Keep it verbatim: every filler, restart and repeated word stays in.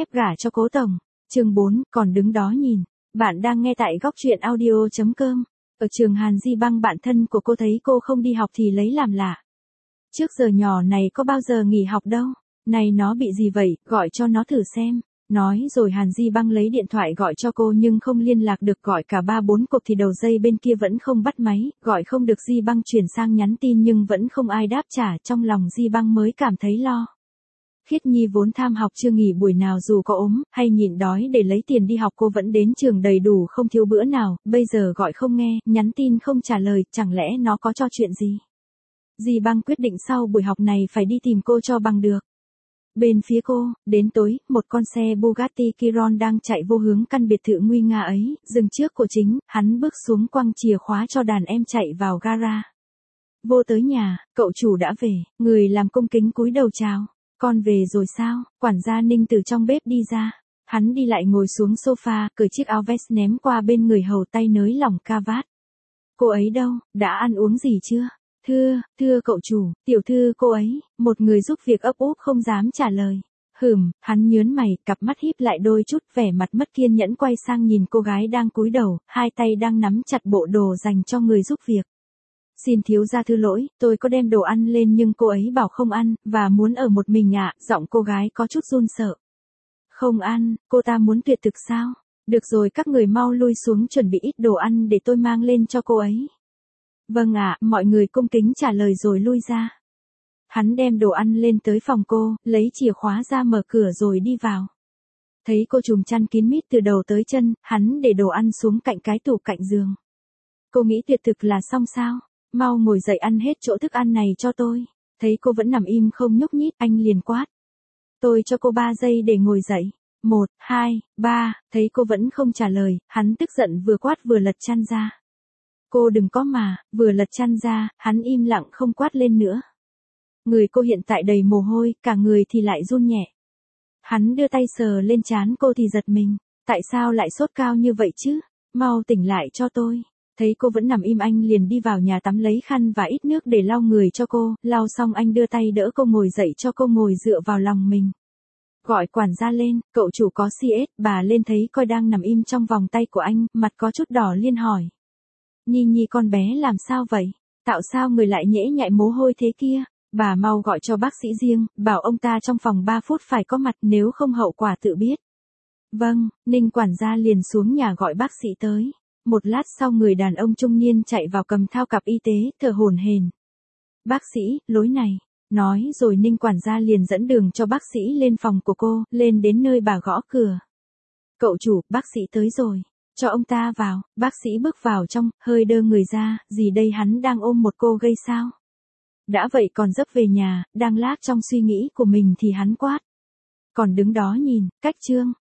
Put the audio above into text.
phép gả cho Cố tổng. Chương bốn, còn đứng đó nhìn. Bạn đang nghe tại góc truyện audio chấm com. Ở trường Hàn Di Băng, bạn thân của cô thấy cô không đi học thì lấy làm lạ. Trước giờ nhỏ này có bao giờ nghỉ học đâu. Này nó bị gì vậy, gọi cho nó thử xem. Nói rồi Hàn Di Băng lấy điện thoại gọi cho cô nhưng không liên lạc được, gọi cả ba bốn cuộc thì đầu dây bên kia vẫn không bắt máy, gọi không được Di Băng chuyển sang nhắn tin nhưng vẫn không ai đáp trả, trong lòng Di Băng mới cảm thấy lo. Khiết Nhi vốn tham học chưa nghỉ buổi nào, dù có ốm hay nhịn đói để lấy tiền đi học cô vẫn đến trường đầy đủ không thiếu bữa nào, bây giờ gọi không nghe, nhắn tin không trả lời, chẳng lẽ nó có cho chuyện gì? Di Băng quyết định sau buổi học này phải đi tìm cô cho bằng được. Bên phía cô, đến tối, một con xe Bugatti Chiron đang chạy vô hướng căn biệt thự nguy nga ấy, dừng trước của chính, hắn bước xuống quăng chìa khóa cho đàn em chạy vào gara. Vô tới nhà, cậu chủ đã về, người làm cung kính cúi đầu chào. Con về rồi sao? Quản gia Ninh từ trong bếp đi ra. Hắn đi lại ngồi xuống sofa, cởi chiếc áo vest ném qua bên người hầu, tay nới lỏng ca vát. Cô ấy đâu, đã ăn uống gì chưa? Thưa, thưa cậu chủ, tiểu thư cô ấy, một người giúp việc ấp úp không dám trả lời. Hừm, hắn nhớn mày, cặp mắt híp lại đôi chút, vẻ mặt mất kiên nhẫn quay sang nhìn cô gái đang cúi đầu, hai tay đang nắm chặt bộ đồ dành cho người giúp việc. Xin thiếu gia thứ lỗi, tôi có đem đồ ăn lên nhưng cô ấy bảo không ăn, và muốn ở một mình ạ, giọng cô gái có chút run sợ. Không ăn, cô ta muốn tuyệt thực sao? Được rồi, các người mau lui xuống chuẩn bị ít đồ ăn để tôi mang lên cho cô ấy. Vâng ạ, mọi người cung kính trả lời rồi lui ra. Hắn đem đồ ăn lên tới phòng cô, lấy chìa khóa ra mở cửa rồi đi vào. Thấy cô trùm chăn kín mít từ đầu tới chân, hắn để đồ ăn xuống cạnh cái tủ cạnh giường. Cô nghĩ tuyệt thực là xong sao? Mau ngồi dậy ăn hết chỗ thức ăn này cho tôi. Thấy cô vẫn nằm im không nhúc nhích, anh liền quát. Tôi cho cô ba giây để ngồi dậy. Một, hai, ba, thấy cô vẫn không trả lời, hắn tức giận vừa quát vừa lật chăn ra. Cô đừng có mà, vừa lật chăn ra, hắn im lặng không quát lên nữa. Người cô hiện tại đầy mồ hôi, cả người thì lại run nhẹ. Hắn đưa tay sờ lên trán cô thì giật mình. Tại sao lại sốt cao như vậy chứ? Mau tỉnh lại cho tôi. Thấy cô vẫn nằm im, anh liền đi vào nhà tắm lấy khăn và ít nước để lau người cho cô, lau xong anh đưa tay đỡ cô ngồi dậy cho cô ngồi dựa vào lòng mình. Gọi quản gia lên, cậu chủ có xê ét, bà lên thấy coi đang nằm im trong vòng tay của anh, mặt có chút đỏ liên hỏi. Nhi Nhi con bé làm sao vậy? Tạo sao người lại nhễ nhại mồ hôi thế kia? Bà mau gọi cho bác sĩ riêng, bảo ông ta trong vòng ba phút phải có mặt, nếu không hậu quả tự biết. Vâng, Ninh quản gia liền xuống nhà gọi bác sĩ tới. Một lát sau người đàn ông trung niên chạy vào cầm thao cặp y tế, thở hổn hển. Bác sĩ, lối này. Nói rồi Ninh quản gia liền dẫn đường cho bác sĩ lên phòng của cô, lên đến nơi bà gõ cửa. Cậu chủ, bác sĩ tới rồi. Cho ông ta vào, bác sĩ bước vào trong, hơi đơ người ra, gì đây, hắn đang ôm một cô gây sao? Đã vậy còn dấp về nhà, đang lác trong suy nghĩ của mình thì hắn quát. Còn đứng đó nhìn, cách trương.